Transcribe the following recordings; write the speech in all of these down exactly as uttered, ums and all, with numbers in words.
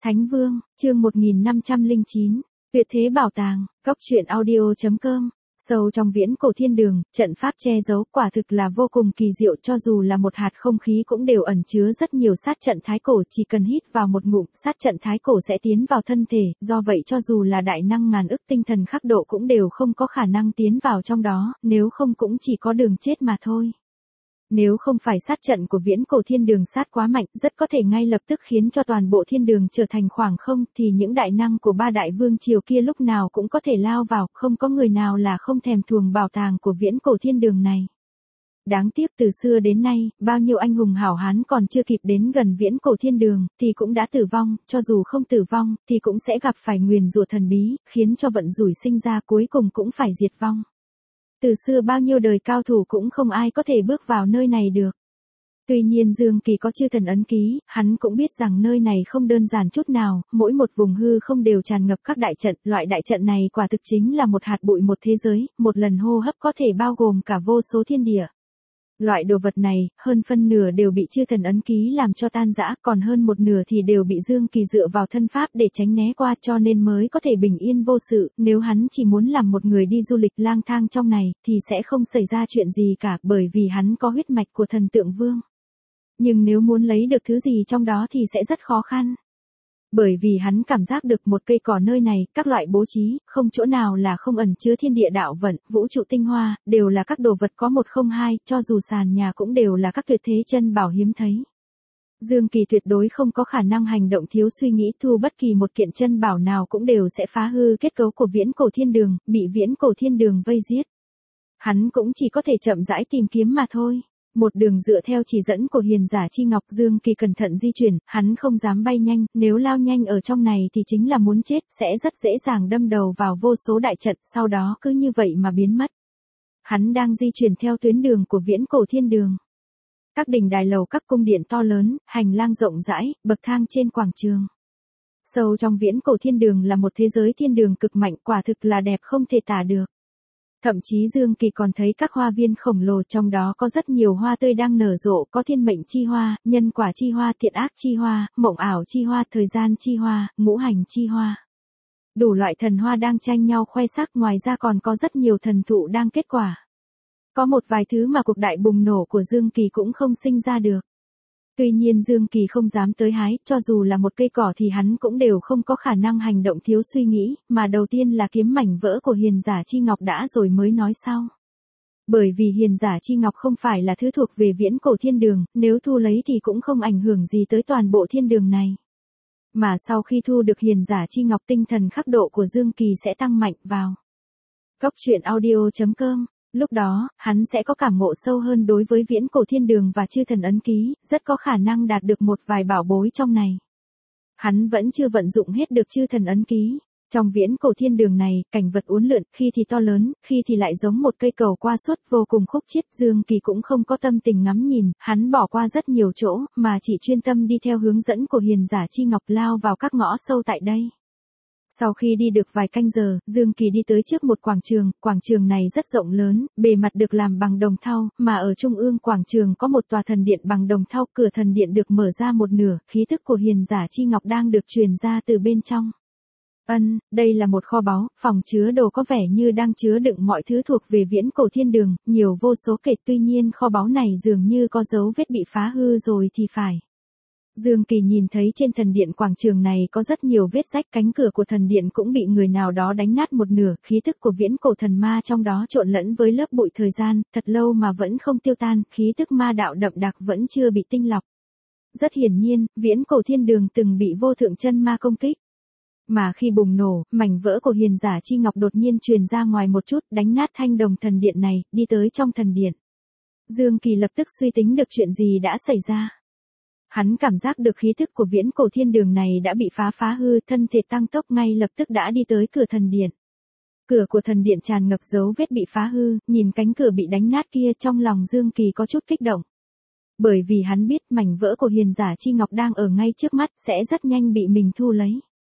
Thánh Vương, chương một nghìn năm trăm lẻ chín, Tuyệt thế bảo tàng, góc truyện audio.com. Sâu trong viễn cổ thiên đường, trận pháp che giấu quả thực là vô cùng kỳ diệu, cho dù là một hạt không khí cũng đều ẩn chứa rất nhiều sát trận thái cổ, chỉ cần hít vào một ngụm, sát trận thái cổ sẽ tiến vào thân thể, do vậy cho dù là đại năng ngàn ức tinh thần khắc độ cũng đều không có khả năng tiến vào trong đó, nếu không cũng chỉ có đường chết mà thôi. Nếu không phải sát trận của viễn cổ thiên đường sát quá mạnh, rất có thể ngay lập tức khiến cho toàn bộ thiên đường trở thành khoảng không, thì những đại năng của ba đại vương triều kia lúc nào cũng có thể lao vào, không có người nào là không thèm thuồng bảo tàng của viễn cổ thiên đường này. Đáng tiếc từ xưa đến nay, bao nhiêu anh hùng hảo hán còn chưa kịp đến gần viễn cổ thiên đường, thì cũng đã tử vong, cho dù không tử vong, thì cũng sẽ gặp phải nguyền rủa thần bí, khiến cho vận rủi sinh ra cuối cùng cũng phải diệt vong. Từ xưa bao nhiêu đời cao thủ cũng không ai có thể bước vào nơi này được. Tuy nhiên Dương Kỳ có chư thần ấn ký, hắn cũng biết rằng nơi này không đơn giản chút nào, mỗi một vùng hư không đều tràn ngập các đại trận, loại đại trận này quả thực chính là một hạt bụi một thế giới, một lần hô hấp có thể bao gồm cả vô số thiên địa. Loại đồ vật này, hơn phân nửa đều bị chư thần ấn ký làm cho tan rã, còn hơn một nửa thì đều bị Dương Kỳ dựa vào thân pháp để tránh né qua, cho nên mới có thể bình yên vô sự. Nếu hắn chỉ muốn làm một người đi du lịch lang thang trong này, thì sẽ không xảy ra chuyện gì cả, bởi vì hắn có huyết mạch của thần tượng vương. Nhưng nếu muốn lấy được thứ gì trong đó thì sẽ rất khó khăn. Bởi vì hắn cảm giác được một cây cỏ nơi này, các loại bố trí, không chỗ nào là không ẩn chứa thiên địa đạo vận, vũ trụ tinh hoa, đều là các đồ vật có một không hai, cho dù sàn nhà cũng đều là các tuyệt thế chân bảo hiếm thấy. Dương Kỳ tuyệt đối không có khả năng hành động thiếu suy nghĩ, thu bất kỳ một kiện chân bảo nào cũng đều sẽ phá hư kết cấu của viễn cổ thiên đường, bị viễn cổ thiên đường vây giết. Hắn cũng chỉ có thể chậm rãi tìm kiếm mà thôi. Một đường dựa theo chỉ dẫn của hiền giả chi ngọc, Dương Kỳ cẩn thận di chuyển, hắn không dám bay nhanh, nếu lao nhanh ở trong này thì chính là muốn chết, sẽ rất dễ dàng đâm đầu vào vô số đại trận, sau đó cứ như vậy mà biến mất. Hắn đang di chuyển theo tuyến đường của viễn cổ thiên đường. Các đình đài lầu, các cung điện to lớn, hành lang rộng rãi, bậc thang trên quảng trường. Sâu trong viễn cổ thiên đường là một thế giới thiên đường cực mạnh, quả thực là đẹp không thể tả được. Thậm chí Dương Kỳ còn thấy các hoa viên khổng lồ, trong đó có rất nhiều hoa tươi đang nở rộ, có thiên mệnh chi hoa, nhân quả chi hoa, thiện ác chi hoa, mộng ảo chi hoa, thời gian chi hoa, ngũ hành chi hoa. Đủ loại thần hoa đang tranh nhau khoe sắc, ngoài ra còn có rất nhiều thần thụ đang kết quả. Có một vài thứ mà cuộc đại bùng nổ của Dương Kỳ cũng không sinh ra được. Tuy nhiên Dương Kỳ không dám tới hái, cho dù là một cây cỏ thì hắn cũng đều không có khả năng hành động thiếu suy nghĩ, mà đầu tiên là kiếm mảnh vỡ của hiền giả chi ngọc đã rồi mới nói sau. Bởi vì hiền giả chi ngọc không phải là thứ thuộc về viễn cổ thiên đường, nếu thu lấy thì cũng không ảnh hưởng gì tới toàn bộ thiên đường này. Mà sau khi thu được hiền giả chi ngọc, tinh thần khắc độ của Dương Kỳ sẽ tăng mạnh vào. Góc truyện audio.com. Lúc đó, hắn sẽ có cảm ngộ sâu hơn đối với viễn cổ thiên đường và chư thần ấn ký, rất có khả năng đạt được một vài bảo bối trong này. Hắn vẫn chưa vận dụng hết được chư thần ấn ký. Trong viễn cổ thiên đường này, cảnh vật uốn lượn, khi thì to lớn, khi thì lại giống một cây cầu qua suốt vô cùng khúc chiết. Dương Kỳ cũng không có tâm tình ngắm nhìn, hắn bỏ qua rất nhiều chỗ, mà chỉ chuyên tâm đi theo hướng dẫn của hiền giả chi ngọc lao vào các ngõ sâu tại đây. Sau khi đi được vài canh giờ, Dương Kỳ đi tới trước một quảng trường, quảng trường này rất rộng lớn, bề mặt được làm bằng đồng thau, mà ở trung ương quảng trường có một tòa thần điện bằng đồng thau, cửa thần điện được mở ra một nửa, khí tức của hiền giả chi ngọc đang được truyền ra từ bên trong. Ân, đây là một kho báu, phòng chứa đồ có vẻ như đang chứa đựng mọi thứ thuộc về viễn cổ thiên đường, nhiều vô số kể, tuy nhiên kho báu này dường như có dấu vết bị phá hư rồi thì phải. Dương Kỳ nhìn thấy trên thần điện quảng trường này có rất nhiều vết rách, cánh cửa của thần điện cũng bị người nào đó đánh nát một nửa, khí tức của viễn cổ thần ma trong đó trộn lẫn với lớp bụi thời gian, thật lâu mà vẫn không tiêu tan, khí tức ma đạo đậm đặc vẫn chưa bị tinh lọc. Rất hiển nhiên, viễn cổ thiên đường từng bị vô thượng chân ma công kích. Mà khi bùng nổ, mảnh vỡ của hiền giả chi ngọc đột nhiên truyền ra ngoài một chút, đánh nát thanh đồng thần điện này, đi tới trong thần điện. Dương Kỳ lập tức suy tính được chuyện gì đã xảy ra. Hắn cảm giác được khí thức của viễn cổ thiên đường này đã bị phá phá hư, thân thể tăng tốc ngay lập tức đã đi tới cửa thần điện. Cửa của thần điện tràn ngập dấu vết bị phá hư, nhìn cánh cửa bị đánh nát kia, trong lòng Dương Kỳ có chút kích động. Bởi vì hắn biết mảnh vỡ của hiền giả chi ngọc đang ở ngay trước mắt, sẽ rất nhanh bị mình thu lấy.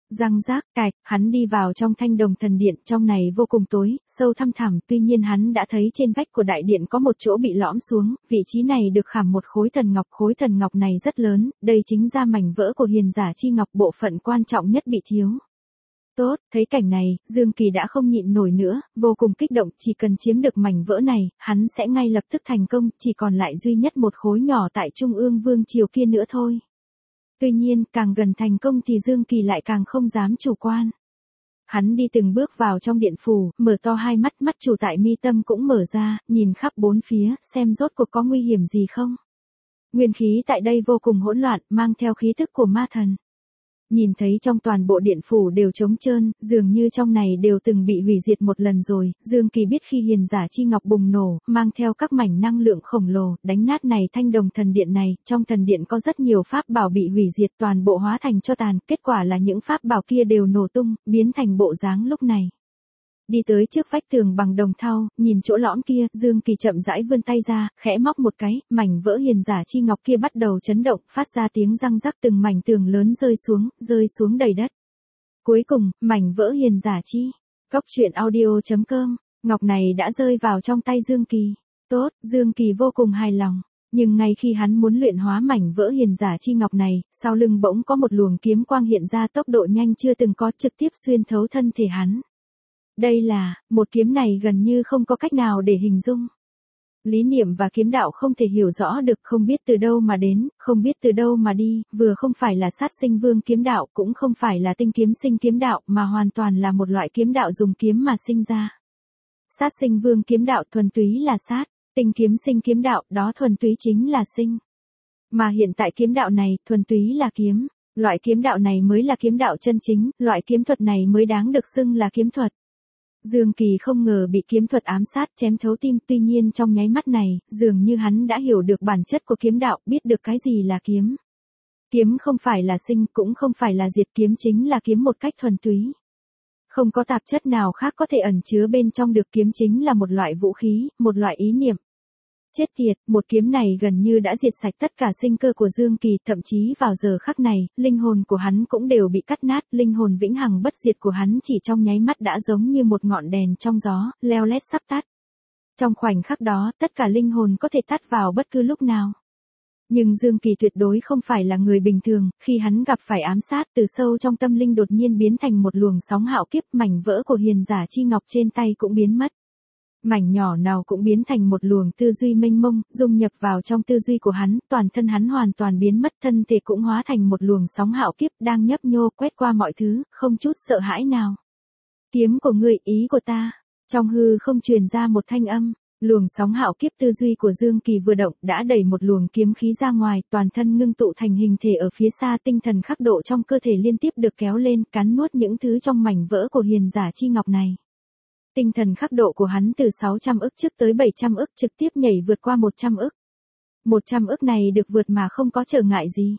Răng rác, cạch, hắn đi vào trong thanh đồng thần điện, trong này vô cùng tối, sâu thăm thẳm, tuy nhiên hắn đã thấy trên vách của đại điện có một chỗ bị lõm xuống, vị trí này được khảm một khối thần ngọc, khối thần ngọc này rất lớn, đây chính ra mảnh vỡ của hiền giả chi ngọc, bộ phận quan trọng nhất bị thiếu. Tốt, thấy cảnh này, Dương Kỳ đã không nhịn nổi nữa, vô cùng kích động, chỉ cần chiếm được mảnh vỡ này, hắn sẽ ngay lập tức thành công, chỉ còn lại duy nhất một khối nhỏ tại Trung ương Vương Triều kia nữa thôi. Tuy nhiên, càng gần thành công thì Dương Kỳ lại càng không dám chủ quan. Hắn đi từng bước vào trong điện phủ, mở to hai mắt, mắt chủ tại mi tâm cũng mở ra, nhìn khắp bốn phía, xem rốt cuộc có nguy hiểm gì không. Nguyên khí tại đây vô cùng hỗn loạn, mang theo khí tức của ma thần. Nhìn thấy trong toàn bộ điện phủ đều trống trơn, dường như trong này đều từng bị hủy diệt một lần rồi, Dương Kỳ biết khi hiền giả chi ngọc bùng nổ, mang theo các mảnh năng lượng khổng lồ, đánh nát này thanh đồng thần điện này, trong thần điện có rất nhiều pháp bảo bị hủy diệt toàn bộ hóa thành tro tàn, kết quả là những pháp bảo kia đều nổ tung, biến thành bộ dáng lúc này. Đi tới trước vách tường bằng đồng thau, nhìn chỗ lõm kia, Dương Kỳ chậm rãi vươn tay ra, khẽ móc một cái, mảnh vỡ hiền giả chi ngọc kia bắt đầu chấn động, phát ra tiếng răng rắc, từng mảnh tường lớn rơi xuống, rơi xuống đầy đất. Cuối cùng, mảnh vỡ hiền giả chi. Cốc truyện audio chấm com, ngọc này đã rơi vào trong tay Dương Kỳ. Tốt, Dương Kỳ vô cùng hài lòng. Nhưng ngay khi hắn muốn luyện hóa mảnh vỡ hiền giả chi ngọc này, sau lưng bỗng có một luồng kiếm quang hiện ra, tốc độ nhanh chưa từng có, trực tiếp xuyên thấu thân thể hắn. Đây là, một kiếm này gần như không có cách nào để hình dung. Lý niệm và kiếm đạo không thể hiểu rõ được, không biết từ đâu mà đến, không biết từ đâu mà đi, vừa không phải là sát sinh vương kiếm đạo, cũng không phải là tinh kiếm sinh kiếm đạo, mà hoàn toàn là một loại kiếm đạo dùng kiếm mà sinh ra. Sát sinh vương kiếm đạo thuần túy là sát, tinh kiếm sinh kiếm đạo, đó thuần túy chính là sinh. Mà hiện tại kiếm đạo này, thuần túy là kiếm, loại kiếm đạo này mới là kiếm đạo chân chính, loại kiếm thuật này mới đáng được xưng là kiếm thuật. Dương Kỳ không ngờ bị kiếm thuật ám sát chém thấu tim, tuy nhiên trong nháy mắt này, dường như hắn đã hiểu được bản chất của kiếm đạo, biết được cái gì là kiếm. Kiếm không phải là sinh, cũng không phải là diệt, kiếm chính là kiếm một cách thuần túy. Không có tạp chất nào khác có thể ẩn chứa bên trong được, kiếm chính là một loại vũ khí, một loại ý niệm. Chết tiệt, một kiếm này gần như đã diệt sạch tất cả sinh cơ của Dương Kỳ, thậm chí vào giờ khắc này, linh hồn của hắn cũng đều bị cắt nát, linh hồn vĩnh hằng bất diệt của hắn chỉ trong nháy mắt đã giống như một ngọn đèn trong gió, leo lét sắp tắt. Trong khoảnh khắc đó, tất cả linh hồn có thể tắt vào bất cứ lúc nào. Nhưng Dương Kỳ tuyệt đối không phải là người bình thường, khi hắn gặp phải ám sát, từ sâu trong tâm linh đột nhiên biến thành một luồng sóng hạo kiếp, mảnh vỡ của hiền giả chi ngọc trên tay cũng biến mất. Mảnh nhỏ nào cũng biến thành một luồng tư duy mênh mông, dung nhập vào trong tư duy của hắn, toàn thân hắn hoàn toàn biến mất, thân thể cũng hóa thành một luồng sóng hạo kiếp đang nhấp nhô quét qua mọi thứ, không chút sợ hãi nào. Kiếm của ngươi, ý của ta. Trong hư không truyền ra một thanh âm, luồng sóng hạo kiếp tư duy của Dương Kỳ vừa động đã đẩy một luồng kiếm khí ra ngoài, toàn thân ngưng tụ thành hình thể ở phía xa, tinh thần khắc độ trong cơ thể liên tiếp được kéo lên, cắn nuốt những thứ trong mảnh vỡ của hiền giả chi ngọc này. Tinh thần khắc độ của hắn từ sáu trăm ức trước tới bảy trăm ức, trực tiếp nhảy vượt qua một trăm ức. một trăm ức này được vượt mà không có trở ngại gì.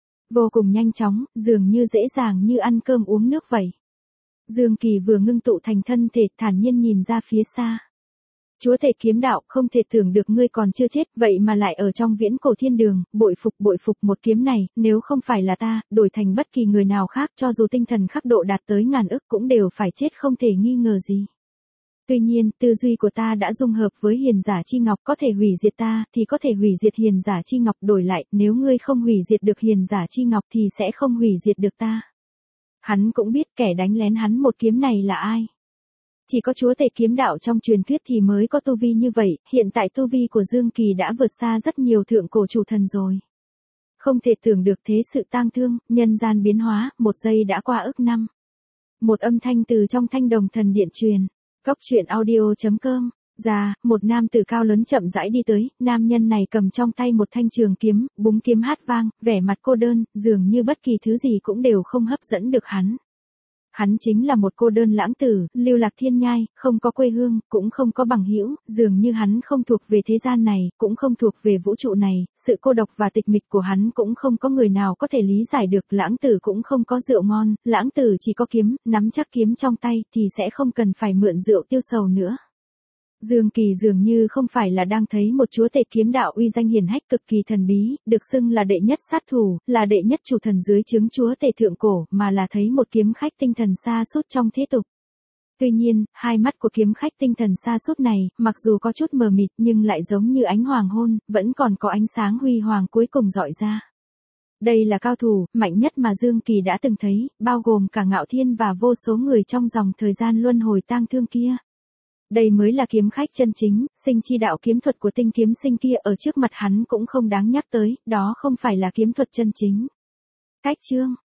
Vô cùng nhanh chóng, dường như dễ dàng như ăn cơm uống nước vậy. Dương Kỳ vừa ngưng tụ thành thân thể, thản nhiên nhìn ra phía xa. Chúa thể kiếm đạo, không thể tưởng được ngươi còn chưa chết, vậy mà lại ở trong viễn cổ thiên đường, bội phục bội phục, một kiếm này, nếu không phải là ta, đổi thành bất kỳ người nào khác, cho dù tinh thần khắc độ đạt tới ngàn ức cũng đều phải chết không thể nghi ngờ gì. Tuy nhiên, tư duy của ta đã dung hợp với hiền giả chi ngọc, có thể hủy diệt ta, thì có thể hủy diệt hiền giả chi ngọc, đổi lại, nếu ngươi không hủy diệt được hiền giả chi ngọc thì sẽ không hủy diệt được ta. Hắn cũng biết kẻ đánh lén hắn một kiếm này là ai. Chỉ có chúa tể kiếm đạo trong truyền thuyết thì mới có tu vi như vậy, hiện tại tu vi của Dương Kỳ đã vượt xa rất nhiều thượng cổ chủ thần rồi. Không thể tưởng được thế sự tang thương, nhân gian biến hóa, một giây đã qua ức năm. Một âm thanh từ trong thanh đồng thần điện truyền. Cốc truyện audio chấm com, ra, một nam tử cao lớn chậm rãi đi tới, nam nhân này cầm trong tay một thanh trường kiếm, búng kiếm hát vang, vẻ mặt cô đơn, dường như bất kỳ thứ gì cũng đều không hấp dẫn được hắn. Hắn chính là một cô đơn lãng tử, lưu lạc thiên nhai, không có quê hương, cũng không có bằng hữu, dường như hắn không thuộc về thế gian này, cũng không thuộc về vũ trụ này, sự cô độc và tịch mịch của hắn cũng không có người nào có thể lý giải được, lãng tử cũng không có rượu ngon, lãng tử chỉ có kiếm, nắm chắc kiếm trong tay thì sẽ không cần phải mượn rượu tiêu sầu nữa. Dương Kỳ dường như không phải là đang thấy một chúa tể kiếm đạo uy danh hiển hách cực kỳ thần bí, được xưng là đệ nhất sát thủ, là đệ nhất chủ thần dưới trướng chúa tể thượng cổ, mà là thấy một kiếm khách tinh thần sa sút trong thế tục. Tuy nhiên, hai mắt của kiếm khách tinh thần sa sút này, mặc dù có chút mờ mịt nhưng lại giống như ánh hoàng hôn, vẫn còn có ánh sáng huy hoàng cuối cùng rọi ra. Đây là cao thủ mạnh nhất mà Dương Kỳ đã từng thấy, bao gồm cả Ngạo Thiên và vô số người trong dòng thời gian luân hồi tang thương kia. Đây mới là kiếm khách chân chính, sinh chi đạo kiếm thuật của tinh kiếm sinh kia ở trước mặt hắn cũng không đáng nhắc tới, đó không phải là kiếm thuật chân chính. Cách chương